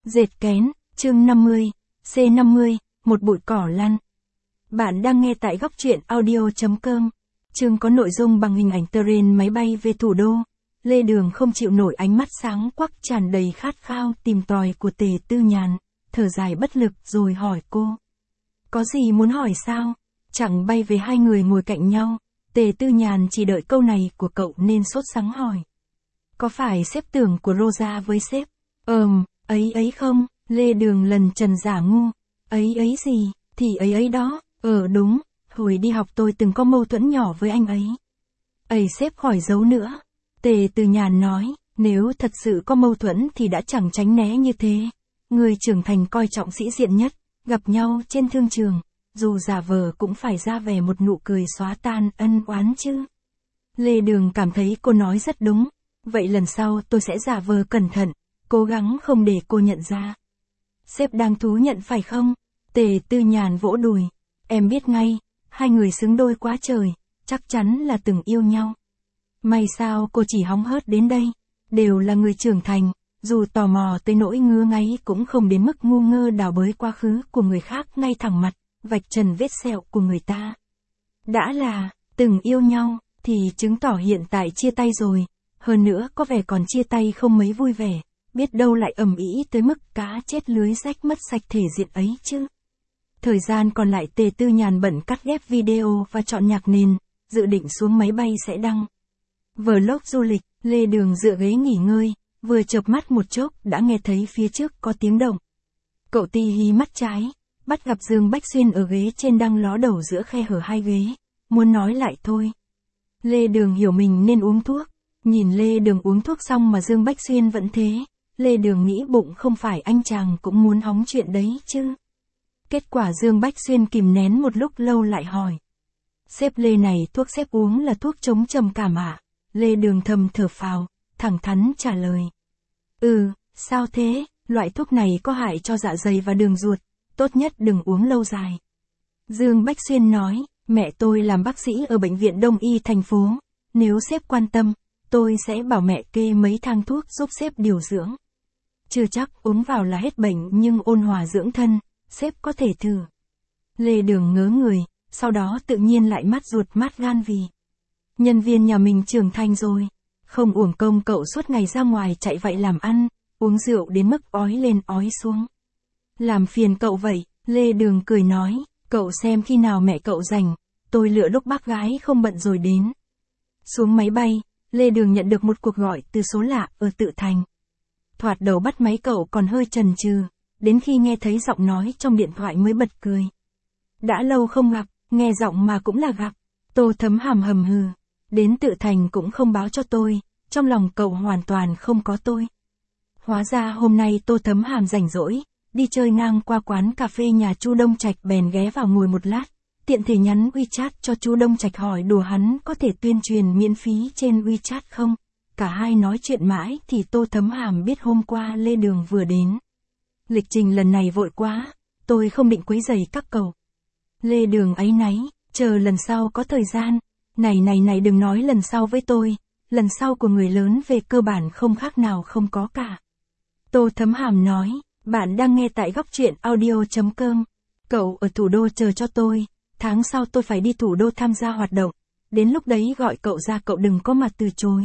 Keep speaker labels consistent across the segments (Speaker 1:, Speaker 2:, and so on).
Speaker 1: Dệt kén, chương 50, C50, một bụi cỏ lăn. Bạn đang nghe tại góc truyện audio.com. Chương có nội dung bằng hình ảnh terrain máy bay về thủ đô. Lê Đường không chịu nổi ánh mắt sáng quắc tràn đầy khát khao tìm tòi của Tề Tư Nhàn, thở dài bất lực rồi hỏi cô. Có gì muốn hỏi sao? Chẳng bay về hai người ngồi cạnh nhau. Tề Tư Nhàn chỉ đợi câu này của cậu nên sốt sắng hỏi. Có phải sếp tưởng của Rosa với sếp? Ấy không, Lê Đường lần trần giả ngu. Ấy gì, thì ấy đó, đúng, hồi đi học tôi từng có mâu thuẫn nhỏ với anh ấy. Sếp khỏi giấu nữa. Tề Tư Nhàn nói, nếu thật sự có mâu thuẫn thì đã chẳng tránh né như thế. Người trưởng thành coi trọng sĩ diện nhất, gặp nhau trên thương trường, dù giả vờ cũng phải ra vẻ một nụ cười xóa tan ân oán chứ. Lê Đường cảm thấy cô nói rất đúng, vậy lần sau tôi sẽ giả vờ cẩn thận, cố gắng không để cô nhận ra. Sếp đang thú nhận phải không? Tề Tư Nhàn vỗ đùi. Em biết ngay, hai người xứng đôi quá trời, chắc chắn là từng yêu nhau. May sao cô chỉ hóng hớt đến đây, đều là người trưởng thành, dù tò mò tới nỗi ngứa ngáy cũng không đến mức ngu ngơ đào bới quá khứ của người khác ngay thẳng mặt, vạch trần vết sẹo của người ta. Đã là, từng yêu nhau, thì chứng tỏ hiện tại chia tay rồi, hơn nữa có vẻ còn chia tay không mấy vui vẻ. Biết đâu lại ầm ĩ tới mức cá chết lưới rách mất sạch thể diện ấy chứ. Thời gian còn lại Tề Tư Nhàn bận cắt ghép video và chọn nhạc nền, dự định xuống máy bay sẽ đăng vlog du lịch. Lê Đường dựa ghế nghỉ ngơi, vừa chợp mắt một chốc đã nghe thấy phía trước có tiếng động. Cậu ti hí mắt trái, bắt gặp Dương Bách Xuyên ở ghế trên đang ló đầu giữa khe hở hai ghế, muốn nói lại thôi. Lê Đường hiểu mình nên uống thuốc, nhìn Lê Đường uống thuốc xong mà Dương Bách Xuyên vẫn thế. Lê Đường nghĩ bụng không phải anh chàng cũng muốn hóng chuyện đấy chứ. Kết quả Dương Bách Xuyên kìm nén một lúc lâu lại hỏi. Sếp Lê này thuốc sếp uống là thuốc chống trầm cảm à? Lê Đường thầm thở phào, thẳng thắn trả lời. Sao thế, loại thuốc này có hại cho dạ dày và đường ruột, tốt nhất đừng uống lâu dài. Dương Bách Xuyên nói, mẹ tôi làm bác sĩ ở bệnh viện Đông Y thành phố, nếu sếp quan tâm, tôi sẽ bảo mẹ kê mấy thang thuốc giúp sếp điều dưỡng. Chưa chắc uống vào là hết bệnh nhưng ôn hòa dưỡng thân, sếp có thể thử. Lê Đường ngớ người, sau đó tự nhiên lại mát ruột mát gan vì nhân viên nhà mình trưởng thành rồi, không uổng công cậu suốt ngày ra ngoài chạy vậy làm ăn, uống rượu đến mức ói lên ói xuống. Làm phiền cậu vậy, Lê Đường cười nói, cậu xem khi nào mẹ cậu rảnh, tôi lựa lúc bác gái không bận rồi đến. Xuống máy bay, Lê Đường nhận được một cuộc gọi từ số lạ ở Tự Thành. Thoạt đầu bắt máy cậu còn hơi chần chừ, đến khi nghe thấy giọng nói trong điện thoại mới bật cười. Đã lâu không gặp, nghe giọng mà cũng là gặp. Tô Thấm Hàm hầm hừ, đến Tự Thành cũng không báo cho tôi, trong lòng cậu hoàn toàn không có tôi. Hóa ra hôm nay Tô Thấm Hàm rảnh rỗi, đi chơi ngang qua quán cà phê nhà Chu Đông Trạch bèn ghé vào ngồi một lát, tiện thể nhắn WeChat cho Chu Đông Trạch hỏi đùa hắn có thể tuyên truyền miễn phí trên WeChat không. Cả hai nói chuyện mãi thì Tô Thấm Hàm biết hôm qua Lê Đường vừa đến. Lịch trình lần này vội quá, tôi không định quấy rầy các cậu. Lê Đường áy náy, chờ lần sau có thời gian. Này đừng nói lần sau với tôi, lần sau của người lớn về cơ bản không khác nào không có cả. Tô Thấm Hàm nói, bạn đang nghe tại góc truyện audio.com. Cậu ở thủ đô chờ cho tôi, tháng sau tôi phải đi thủ đô tham gia hoạt động, đến lúc đấy gọi cậu ra cậu đừng có mà từ chối.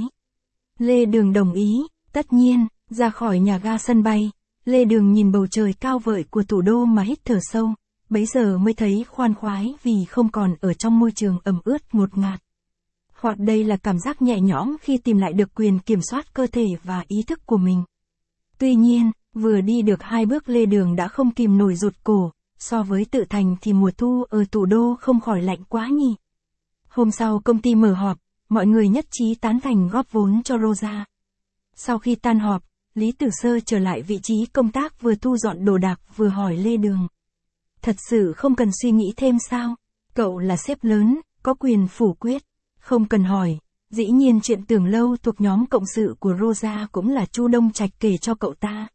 Speaker 1: Lê Đường đồng ý, tất nhiên, ra khỏi nhà ga sân bay, Lê Đường nhìn bầu trời cao vời của thủ đô mà hít thở sâu, bấy giờ mới thấy khoan khoái vì không còn ở trong môi trường ẩm ướt ngột ngạt. Hoặc đây là cảm giác nhẹ nhõm khi tìm lại được quyền kiểm soát cơ thể và ý thức của mình. Tuy nhiên, vừa đi được 2 bước Lê Đường đã không kìm nổi rụt cổ, so với Tự Thành thì mùa thu ở thủ đô không khỏi lạnh quá nhỉ. Hôm sau công ty mở họp, mọi người nhất trí tán thành góp vốn cho Rosa. Sau khi tan họp, Lý Tử Sơ trở lại vị trí công tác vừa thu dọn đồ đạc vừa hỏi Lê Đường. Thật sự không cần suy nghĩ thêm sao? Cậu là sếp lớn, có quyền phủ quyết. Không cần hỏi, dĩ nhiên chuyện Tưởng Lâu thuộc nhóm cộng sự của Rosa cũng là Chu Đông Trạch kể cho cậu ta.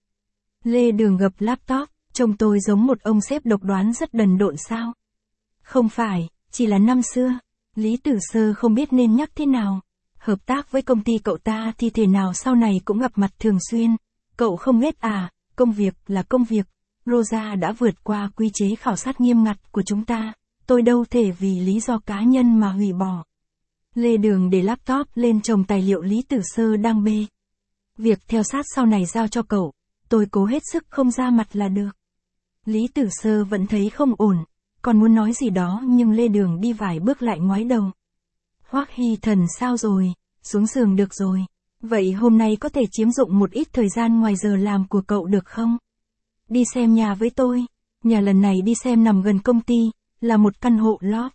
Speaker 1: Lê Đường gập laptop, trông tôi giống một ông sếp độc đoán rất đần độn sao? Không phải, chỉ là năm xưa. Lý Tử Sơ không biết nên nhắc thế nào. Hợp tác với công ty cậu ta thì thể nào sau này cũng gặp mặt thường xuyên. Cậu không ghét à? Công việc là công việc, Rosa đã vượt qua quy chế khảo sát nghiêm ngặt của chúng ta, tôi đâu thể vì lý do cá nhân mà hủy bỏ. Lê Đường để laptop lên chồng tài liệu Lý Tử Sơ đang bê. Việc theo sát sau này giao cho cậu, tôi cố hết sức không ra mặt là được. Lý Tử Sơ vẫn thấy không ổn, còn muốn nói gì đó nhưng Lê Đường đi vài bước lại ngoái đầu. Hoắc Hy Thần sao rồi, xuống giường được rồi. Vậy hôm nay có thể chiếm dụng một ít thời gian ngoài giờ làm của cậu được không? Đi xem nhà với tôi. Nhà lần này đi xem nằm gần công ty, là một căn hộ lót.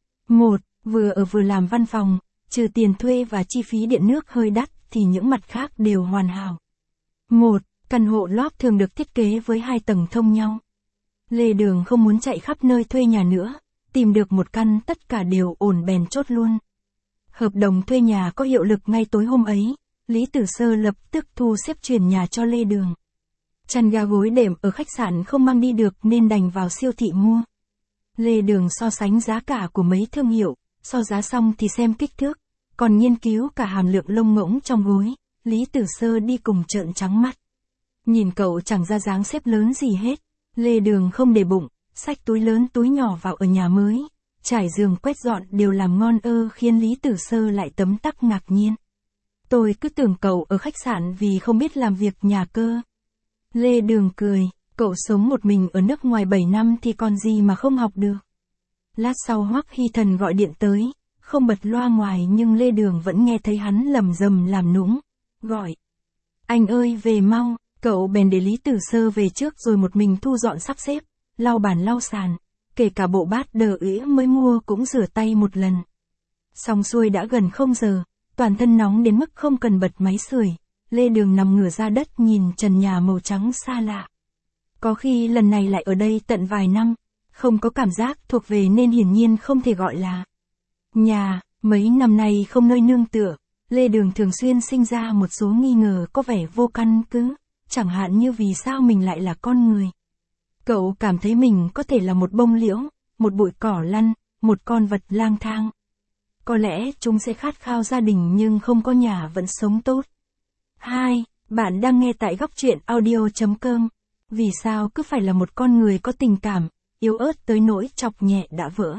Speaker 1: Vừa ở vừa làm văn phòng, trừ tiền thuê và chi phí điện nước hơi đắt thì những mặt khác đều hoàn hảo. Căn hộ lót thường được thiết kế với 2 tầng thông nhau. Lê Đường không muốn chạy khắp nơi thuê nhà nữa, tìm được một căn tất cả đều ổn bèn chốt luôn. Hợp đồng thuê nhà có hiệu lực ngay tối hôm ấy, Lý Tử Sơ lập tức thu xếp chuyển nhà cho Lê Đường. Chăn ga gối đệm ở khách sạn không mang đi được nên đành vào siêu thị mua. Lê Đường so sánh giá cả của mấy thương hiệu, so giá xong thì xem kích thước, còn nghiên cứu cả hàm lượng lông ngỗng trong gối, Lý Tử Sơ đi cùng trợn trắng mắt. Nhìn cậu chẳng ra dáng xếp lớn gì hết, Lê Đường không để bụng, xách túi lớn túi nhỏ vào ở nhà mới, trải giường quét dọn đều làm ngon khiến Lý Tử Sơ lại tấm tắc ngạc nhiên. Tôi cứ tưởng cậu ở khách sạn vì không biết làm việc nhà cơ. Lê Đường cười, cậu sống một mình ở nước ngoài 7 năm thì còn gì mà không học được. Lát sau Hoắc Hy Thần gọi điện tới, không bật loa ngoài nhưng Lê Đường vẫn nghe thấy hắn lầm rầm làm nũng, gọi. Anh ơi về mau, cậu bèn để Lý Tử Sơ về trước rồi một mình thu dọn sắp xếp, lau bàn lau sàn, kể cả bộ bát đờ ĩa mới mua cũng rửa tay một lần. Xong xuôi đã gần 0 giờ, toàn thân nóng đến mức không cần bật máy sưởi, Lê Đường nằm ngửa ra đất nhìn trần nhà màu trắng xa lạ. Có khi lần này lại ở đây tận vài năm, không có cảm giác thuộc về nên hiển nhiên không thể gọi là nhà. Mấy năm nay không nơi nương tựa, Lê Đường thường xuyên sinh ra một số nghi ngờ có vẻ vô căn cứ, chẳng hạn như vì sao mình lại là con người. Cậu cảm thấy mình có thể là một bông liễu, một bụi cỏ lăn, một con vật lang thang. Có lẽ chúng sẽ khát khao gia đình nhưng không có nhà vẫn sống tốt. Bạn đang nghe tại góc truyện audio.com. Vì sao cứ phải là một con người có tình cảm, yếu ớt tới nỗi chọc nhẹ đã vỡ.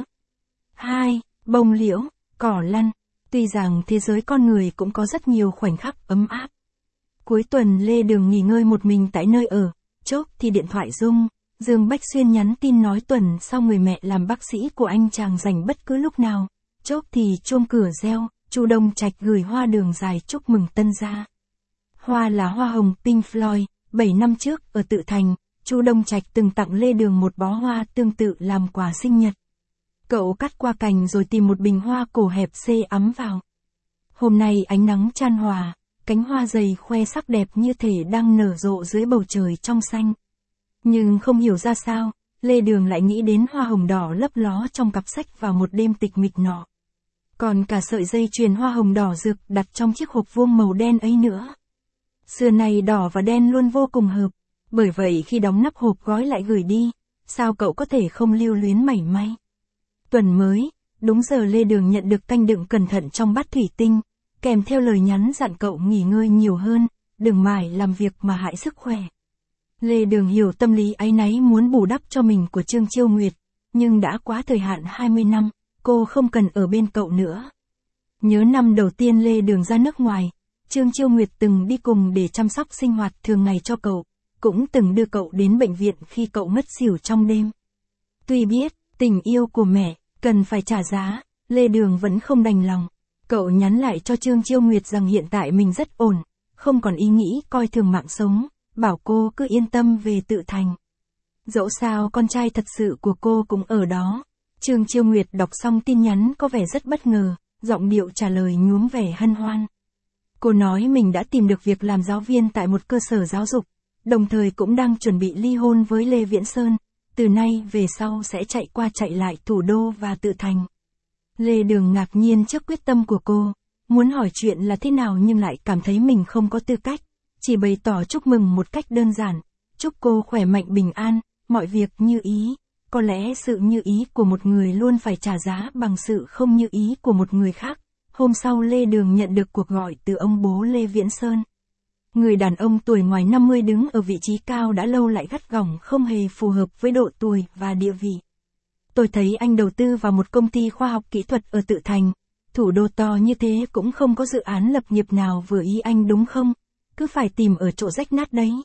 Speaker 1: Bông liễu, cỏ lăn. Tuy rằng thế giới con người cũng có rất nhiều khoảnh khắc ấm áp. Cuối tuần Lê Đường nghỉ ngơi một mình tại nơi ở, chốc thì điện thoại rung, Dương Bách Xuyên nhắn tin nói tuần sau người mẹ làm bác sĩ của anh chàng rảnh bất cứ lúc nào, chốc thì chuông cửa reo, Chu Đông Trạch gửi hoa đường dài chúc mừng tân gia. Hoa là hoa hồng Pink Floyd, 7 năm trước ở Tự Thành, Chu Đông Trạch từng tặng Lê Đường một bó hoa tương tự làm quà sinh nhật. Cậu cắt qua cành rồi tìm một bình hoa cổ hẹp ắm vào. Hôm nay ánh nắng chan hòa, cánh hoa dày khoe sắc đẹp như thể đang nở rộ dưới bầu trời trong xanh. Nhưng không hiểu ra sao, Lê Đường lại nghĩ đến hoa hồng đỏ lấp ló trong cặp sách vào một đêm tịch mịch nọ. Còn cả sợi dây chuyền hoa hồng đỏ rực đặt trong chiếc hộp vuông màu đen ấy nữa. Xưa này đỏ và đen luôn vô cùng hợp, bởi vậy khi đóng nắp hộp gói lại gửi đi, sao cậu có thể không lưu luyến mảy may. Tuần mới, đúng giờ Lê Đường nhận được canh đựng cẩn thận trong bát thủy tinh, kèm theo lời nhắn dặn cậu nghỉ ngơi nhiều hơn, đừng mải làm việc mà hại sức khỏe. Lê Đường hiểu tâm lý áy náy muốn bù đắp cho mình của Trương Chiêu Nguyệt, nhưng đã quá thời hạn 20 năm, cô không cần ở bên cậu nữa. Nhớ năm đầu tiên Lê Đường ra nước ngoài, Trương Chiêu Nguyệt từng đi cùng để chăm sóc sinh hoạt thường ngày cho cậu, cũng từng đưa cậu đến bệnh viện khi cậu ngất xỉu trong đêm. Tuy biết, tình yêu của mẹ, cần phải trả giá, Lê Đường vẫn không đành lòng. Cậu nhắn lại cho Trương Chiêu Nguyệt rằng hiện tại mình rất ổn, không còn ý nghĩ coi thường mạng sống, bảo cô cứ yên tâm về Tự Thành. Dẫu sao con trai thật sự của cô cũng ở đó. Trương Chiêu Nguyệt đọc xong tin nhắn có vẻ rất bất ngờ, giọng điệu trả lời nhuốm vẻ hân hoan. Cô nói mình đã tìm được việc làm giáo viên tại một cơ sở giáo dục, đồng thời cũng đang chuẩn bị ly hôn với Lê Viễn Sơn, từ nay về sau sẽ chạy qua chạy lại thủ đô và Tự Thành. Lê Đường ngạc nhiên trước quyết tâm của cô, muốn hỏi chuyện là thế nào nhưng lại cảm thấy mình không có tư cách, chỉ bày tỏ chúc mừng một cách đơn giản, chúc cô khỏe mạnh bình an, mọi việc như ý. Có lẽ sự như ý của một người luôn phải trả giá bằng sự không như ý của một người khác. Hôm sau Lê Đường nhận được cuộc gọi từ ông bố Lê Viễn Sơn. Người đàn ông tuổi ngoài 50 đứng ở vị trí cao đã lâu lại gắt gỏng không hề phù hợp với độ tuổi và địa vị. Tôi thấy anh đầu tư vào một công ty khoa học kỹ thuật ở Tự Thành. Thủ đô to như thế cũng không có dự án lập nghiệp nào vừa ý anh đúng không? Cứ phải tìm ở chỗ rách nát đấy.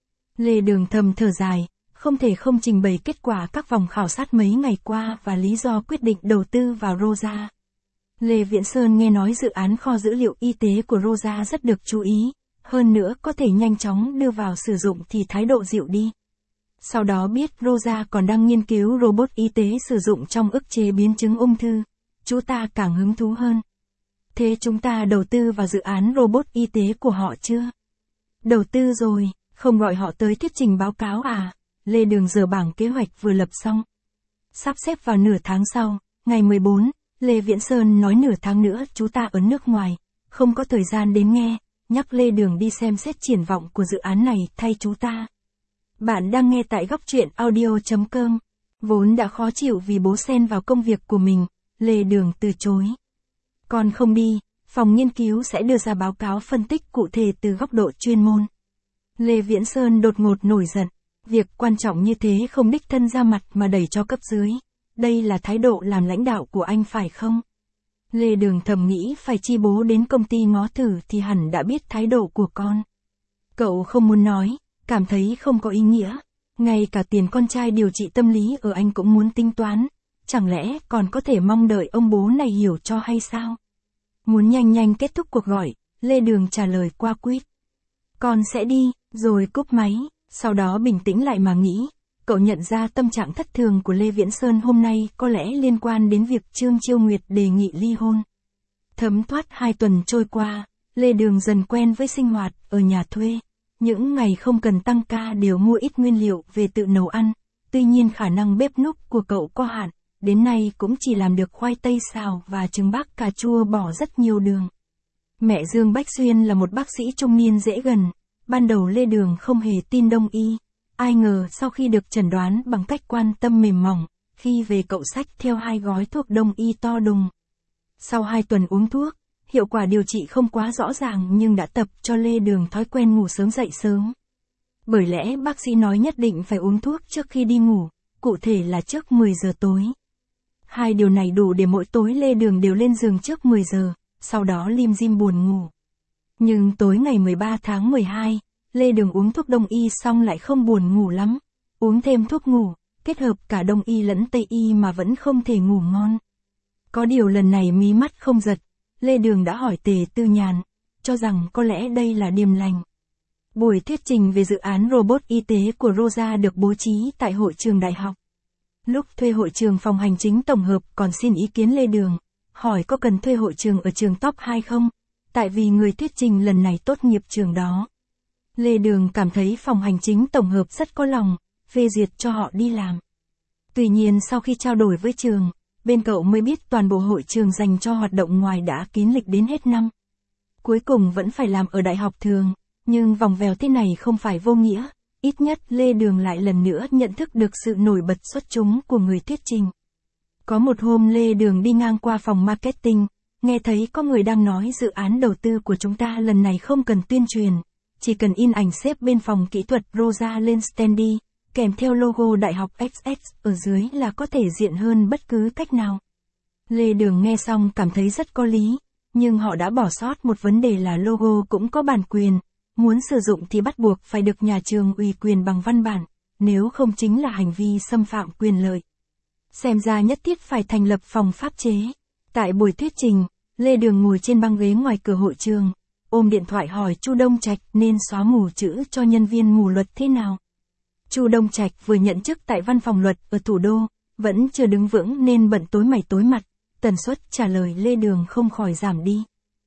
Speaker 1: Lê Đường thầm thở dài, không thể không trình bày kết quả các vòng khảo sát mấy ngày qua và lý do quyết định đầu tư vào Rosa. Lê Viễn Sơn nghe nói dự án kho dữ liệu y tế của Rosa rất được chú ý, hơn nữa có thể nhanh chóng đưa vào sử dụng thì thái độ dịu đi. Sau đó biết Rosa còn đang nghiên cứu robot y tế sử dụng trong ức chế biến chứng ung thư, chú ta càng hứng thú hơn. Thế chúng ta đầu tư vào dự án robot y tế của họ chưa? Đầu tư rồi, không gọi họ tới thuyết trình báo cáo à? Lê Đường giờ bảng kế hoạch vừa lập xong. Sắp xếp vào nửa tháng sau, ngày 14, Lê Viễn Sơn nói nửa tháng nữa chú ta ở nước ngoài, không có thời gian đến nghe, nhắc Lê Đường đi xem xét triển vọng của dự án này thay chú ta. Bạn đang nghe tại góc truyện audio.com. Vốn đã khó chịu vì bố xen vào công việc của mình, Lê Đường từ chối. Còn không đi, phòng nghiên cứu sẽ đưa ra báo cáo phân tích cụ thể từ góc độ chuyên môn. Lê Viễn Sơn đột ngột nổi giận. Việc quan trọng như thế không đích thân ra mặt mà đẩy cho cấp dưới. Đây là thái độ làm lãnh đạo của anh phải không? Lê Đường thầm nghĩ phải chi bố đến công ty ngó thử thì hẳn đã biết thái độ của con. Cậu không muốn nói, cảm thấy không có ý nghĩa. Ngay cả tiền con trai điều trị tâm lý ở anh cũng muốn tính toán. Chẳng lẽ còn có thể mong đợi ông bố này hiểu cho hay sao? Muốn nhanh nhanh kết thúc cuộc gọi, Lê Đường trả lời qua quýt. Con sẽ đi, rồi cúp máy. Sau đó bình tĩnh lại mà nghĩ, cậu nhận ra tâm trạng thất thường của Lê Viễn Sơn hôm nay có lẽ liên quan đến việc Trương Chiêu Nguyệt đề nghị ly hôn. Thấm thoát 2 tuần trôi qua, Lê Đường dần quen với sinh hoạt ở nhà thuê. Những ngày không cần tăng ca đều mua ít nguyên liệu về tự nấu ăn, tuy nhiên khả năng bếp núc của cậu có hạn, đến nay cũng chỉ làm được khoai tây xào và trứng bác cà chua bỏ rất nhiều đường. Mẹ Dương Bách Xuyên là một bác sĩ trung niên dễ gần. Ban đầu Lê Đường không hề tin đông y, ai ngờ sau khi được chẩn đoán bằng cách quan tâm mềm mỏng, khi về cậu xách theo 2 gói thuốc đông y to đùng. Sau 2 tuần uống thuốc, hiệu quả điều trị không quá rõ ràng nhưng đã tập cho Lê Đường thói quen ngủ sớm dậy sớm. Bởi lẽ bác sĩ nói nhất định phải uống thuốc trước khi đi ngủ, cụ thể là trước 10 giờ tối. 2 điều này đủ để mỗi tối Lê Đường đều lên giường trước 10 giờ, sau đó lim dim buồn ngủ. Nhưng tối ngày 13 tháng 12, Lê Đường uống thuốc đông y xong lại không buồn ngủ lắm. Uống thêm thuốc ngủ, kết hợp cả đông y lẫn tây y mà vẫn không thể ngủ ngon. Có điều lần này mí mắt không giật, Lê Đường đã hỏi Tề Tư Nhàn, cho rằng có lẽ đây là điềm lành. Buổi thuyết trình về dự án robot y tế của Rosa được bố trí tại hội trường đại học. Lúc thuê hội trường phòng hành chính tổng hợp còn xin ý kiến Lê Đường, hỏi có cần thuê hội trường ở trường top 2 không? Tại vì người thuyết trình lần này tốt nghiệp trường đó. Lê Đường cảm thấy phòng hành chính tổng hợp rất có lòng, phê duyệt cho họ đi làm. Tuy nhiên sau khi trao đổi với trường, bên cậu mới biết toàn bộ hội trường dành cho hoạt động ngoài đã kín lịch đến hết năm. Cuối cùng vẫn phải làm ở đại học thường, nhưng vòng vèo thế này không phải vô nghĩa, ít nhất Lê Đường lại lần nữa nhận thức được sự nổi bật xuất chúng của người thuyết trình. Có một hôm Lê Đường đi ngang qua phòng marketing, nghe thấy có người đang nói dự án đầu tư của chúng ta lần này không cần tuyên truyền, chỉ cần in ảnh xếp bên phòng kỹ thuật Rosa lên standee, kèm theo logo Đại học XX ở dưới là có thể diện hơn bất cứ cách nào. Lê Đường nghe xong cảm thấy rất có lý, nhưng họ đã bỏ sót một vấn đề là logo cũng có bản quyền, muốn sử dụng thì bắt buộc phải được nhà trường ủy quyền bằng văn bản, nếu không chính là hành vi xâm phạm quyền lợi. Xem ra nhất thiết phải thành lập phòng pháp chế. Tại buổi thuyết trình, Lê Đường ngồi trên băng ghế ngoài cửa hội trường, ôm điện thoại hỏi Chu Đông Trạch nên xóa mù chữ cho nhân viên mù luật thế nào. Chu Đông Trạch vừa nhận chức tại văn phòng luật ở thủ đô, vẫn chưa đứng vững nên bận tối mày tối mặt, tần suất trả lời Lê Đường không khỏi giảm đi.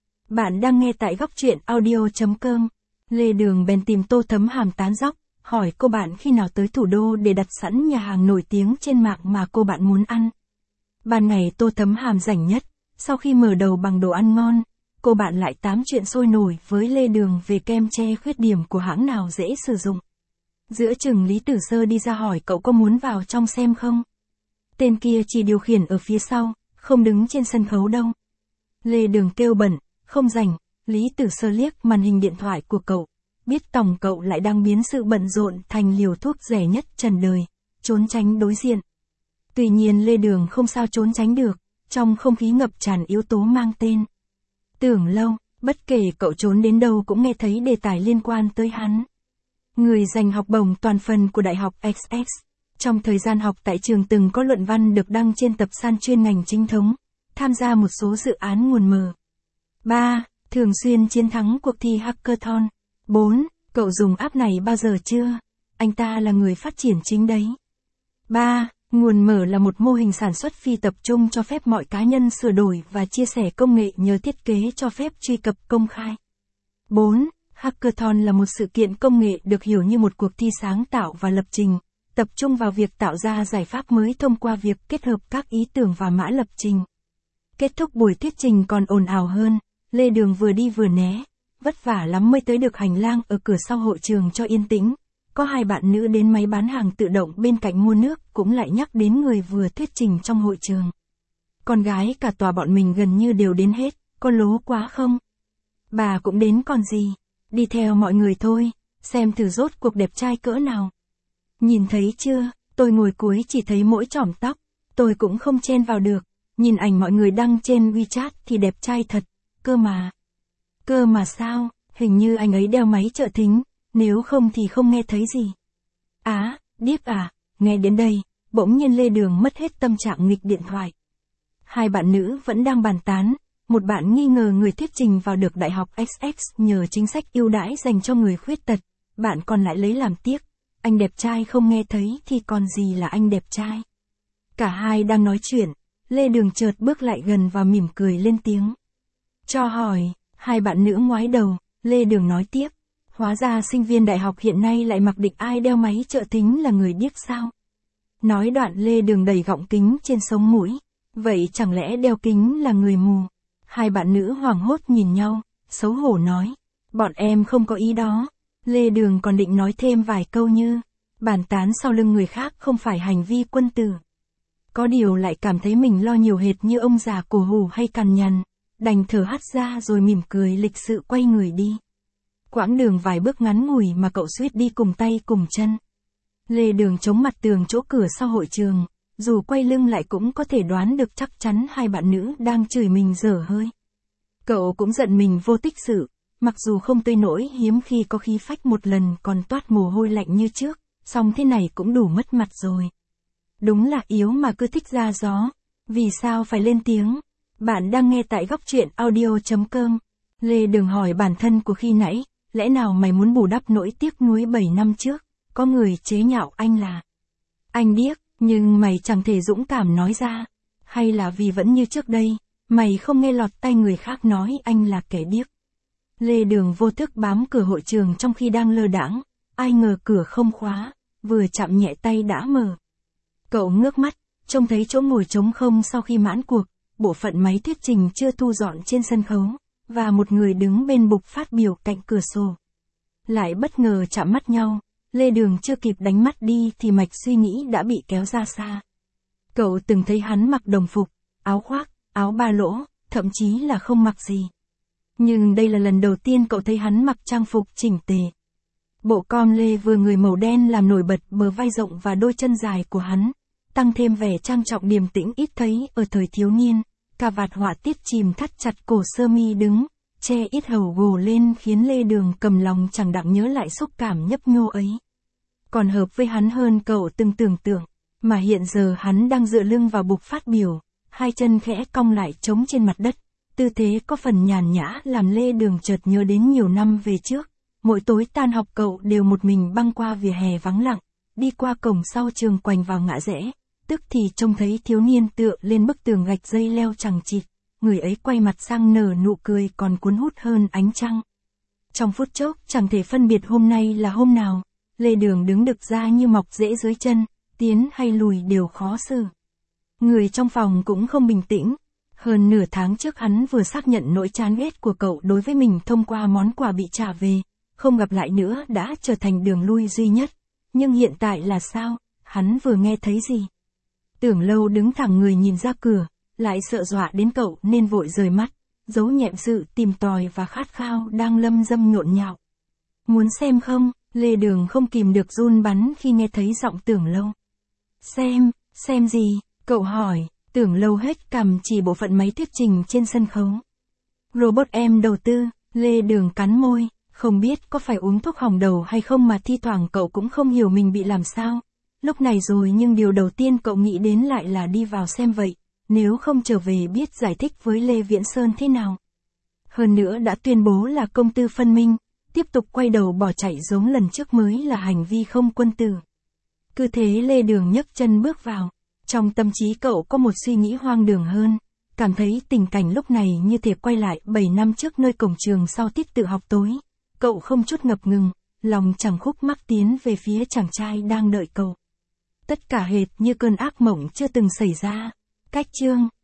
Speaker 1: Bạn đang nghe tại góc truyện audio.com. Lê Đường bèn tìm Tô Thấm Hàm tán dóc, hỏi cô bạn khi nào tới thủ đô để đặt sẵn nhà hàng nổi tiếng trên mạng mà cô bạn muốn ăn. Ban ngày Tô Thấm Hàm rảnh nhất, sau khi mở đầu bằng đồ ăn ngon, cô bạn lại tám chuyện sôi nổi với Lê Đường về kem che khuyết điểm của hãng nào dễ sử dụng. Giữa chừng Lý Tử Sơ đi ra hỏi cậu có muốn vào trong xem không? Tên kia chỉ điều khiển ở phía sau, không đứng trên sân khấu đâu. Lê Đường kêu bẩn, không rảnh, Lý Tử Sơ liếc màn hình điện thoại của cậu. biết tòng cậu lại đang biến sự bận rộn thành liều thuốc rẻ nhất trần đời, trốn tránh đối diện. Tuy nhiên Lê Đường không sao trốn tránh được, trong không khí ngập tràn yếu tố mang tên Tưởng Lâu, bất kể cậu trốn đến đâu cũng nghe thấy đề tài liên quan tới hắn. Người giành học bổng toàn phần của Đại học XX. Trong thời gian học tại trường từng có luận văn được đăng trên tập san chuyên ngành chính thống, tham gia một số dự án nguồn mở. 3. Thường xuyên chiến thắng cuộc thi Hackathon. 4. Cậu dùng app này bao giờ chưa? Anh ta là người phát triển chính đấy. 3. Nguồn mở là một mô hình sản xuất phi tập trung cho phép mọi cá nhân sửa đổi và chia sẻ công nghệ nhờ thiết kế cho phép truy cập công khai. 4. Hackathon là một sự kiện công nghệ được hiểu như một cuộc thi sáng tạo và lập trình, tập trung vào việc tạo ra giải pháp mới thông qua việc kết hợp các ý tưởng và mã lập trình. Kết thúc buổi thuyết trình còn ồn ào hơn, Lê Đường vừa đi vừa né, vất vả lắm mới tới được hành lang ở cửa sau hội trường cho yên tĩnh. Có hai bạn nữ đến máy bán hàng tự động bên cạnh mua nước cũng lại nhắc đến người vừa thuyết trình trong hội trường. Con gái cả tòa bọn mình gần như đều đến hết, có lố quá không? Bà cũng đến còn gì, đi theo mọi người thôi, xem thử rốt cuộc đẹp trai cỡ nào. Nhìn thấy chưa, tôi ngồi cuối chỉ thấy mỗi chỏm tóc, tôi cũng không chen vào được, nhìn ảnh mọi người đăng trên WeChat thì đẹp trai thật, cơ mà. Cơ mà sao, hình như anh ấy đeo máy trợ thính. Nếu không thì không nghe thấy gì. Điếc à, nghe đến đây, bỗng nhiên Lê Đường mất hết tâm trạng nghịch điện thoại. Hai bạn nữ vẫn đang bàn tán, một bạn nghi ngờ người thuyết trình vào được Đại học XX nhờ chính sách ưu đãi dành cho người khuyết tật, bạn còn lại lấy làm tiếc, anh đẹp trai không nghe thấy thì còn gì là anh đẹp trai. Cả hai đang nói chuyện, Lê Đường chợt bước lại gần và mỉm cười lên tiếng. Cho hỏi, hai bạn nữ ngoái đầu, Lê Đường nói tiếp. Hóa ra sinh viên đại học hiện nay lại mặc định ai đeo máy trợ thính là người điếc sao? Nói đoạn Lê Đường đẩy gọng kính trên sống mũi. Vậy chẳng lẽ đeo kính là người mù? Hai bạn nữ hoảng hốt nhìn nhau, xấu hổ nói. Bọn em không có ý đó. Lê Đường còn định nói thêm vài câu như, bàn tán sau lưng người khác không phải hành vi quân tử. Có điều lại cảm thấy mình lo nhiều hệt như ông già cổ hủ hay cằn nhằn, đành thở hắt ra rồi mỉm cười lịch sự quay người đi. Quãng đường vài bước ngắn ngủi mà cậu suýt đi cùng tay cùng chân. Lê Đường chống mặt tường chỗ cửa sau hội trường, dù quay lưng lại cũng có thể đoán được chắc chắn hai bạn nữ đang chửi mình dở hơi. Cậu cũng giận mình vô tích sự, mặc dù không tới nỗi hiếm khi có khí phách một lần còn toát mồ hôi lạnh như trước, song thế này cũng đủ mất mặt rồi. Đúng là yếu mà cứ thích ra gió, vì sao phải lên tiếng? Bạn đang nghe tại góc truyện audio.com. Lê Đường hỏi bản thân của khi nãy, lẽ nào mày muốn bù đắp nỗi tiếc nuối 7 năm trước, có người chế nhạo anh là anh điếc, nhưng mày chẳng thể dũng cảm nói ra, hay là vì vẫn như trước đây, mày không nghe lọt tai người khác nói anh là kẻ điếc. Lê Đường vô thức bám cửa hội trường trong khi đang lơ đãng, ai ngờ cửa không khóa, vừa chạm nhẹ tay đã mở. Cậu ngước mắt, trông thấy chỗ ngồi trống không sau khi mãn cuộc, bộ phận máy thuyết trình chưa thu dọn trên sân khấu, và một người đứng bên bục phát biểu cạnh cửa sổ. Lại bất ngờ chạm mắt nhau, Lê Đường chưa kịp đánh mắt đi thì mạch suy nghĩ đã bị kéo ra xa. Cậu từng thấy hắn mặc đồng phục, áo khoác, áo ba lỗ, thậm chí là không mặc gì. Nhưng đây là lần đầu tiên cậu thấy hắn mặc trang phục chỉnh tề. Bộ com lê vừa người màu đen làm nổi bật bờ vai rộng và đôi chân dài của hắn, tăng thêm vẻ trang trọng điềm tĩnh ít thấy ở thời thiếu niên. Cà vạt họa tiết chìm thắt chặt cổ sơ mi đứng, che ít hầu gồ lên khiến Lê Đường cầm lòng chẳng đặng nhớ lại xúc cảm nhấp nhô ấy. Còn hợp với hắn hơn cậu từng tưởng tượng, mà hiện giờ hắn đang dựa lưng vào bục phát biểu, hai chân khẽ cong lại trống trên mặt đất, tư thế có phần nhàn nhã làm Lê Đường chợt nhớ đến nhiều năm về trước. Mỗi tối tan học cậu đều một mình băng qua vỉa hè vắng lặng, đi qua cổng sau trường quành vào ngã rẽ. Tức thì trông thấy thiếu niên tựa lên bức tường gạch dây leo chằng chịt, người ấy quay mặt sang nở nụ cười còn cuốn hút hơn ánh trăng. Trong phút chốc chẳng thể phân biệt hôm nay là hôm nào, Lê Đường đứng đực ra như mọc rễ dưới chân, tiến hay lùi đều khó xử. Người trong phòng cũng không bình tĩnh, hơn nửa tháng trước hắn vừa xác nhận nỗi chán ghét của cậu đối với mình thông qua món quà bị trả về, không gặp lại nữa đã trở thành đường lui duy nhất. Nhưng hiện tại là sao, hắn vừa nghe thấy gì? Tưởng Lâu đứng thẳng người nhìn ra cửa, lại sợ dọa đến cậu nên vội rời mắt, giấu nhẹm sự tìm tòi và khát khao đang lâm dâm nhộn nhạo. Muốn xem không? Lê Đường không kìm được run bắn khi nghe thấy giọng Tưởng Lâu. Xem gì? Cậu hỏi. Tưởng Lâu hết cằm chỉ bộ phận máy thuyết trình trên sân khấu. Robot em đầu tư. Lê Đường cắn môi, không biết có phải uống thuốc hỏng đầu hay không mà thi thoảng cậu cũng không hiểu mình bị làm sao. Lúc này rồi nhưng điều đầu tiên cậu nghĩ đến lại là đi vào xem vậy, nếu không trở về biết giải thích với Lê Viễn Sơn thế nào. Hơn nữa đã tuyên bố là công tư phân minh, tiếp tục quay đầu bỏ chạy giống lần trước mới là hành vi không quân tử. Cứ thế Lê Đường nhấc chân bước vào, trong tâm trí cậu có một suy nghĩ hoang đường hơn, cảm thấy tình cảnh lúc này như thể quay lại 7 năm trước nơi cổng trường sau tiết tự học tối. Cậu không chút ngập ngừng, lòng chẳng khúc mắc tiến về phía chàng trai đang đợi cậu. Tất cả hệt như cơn ác mộng chưa từng xảy ra. Cách chương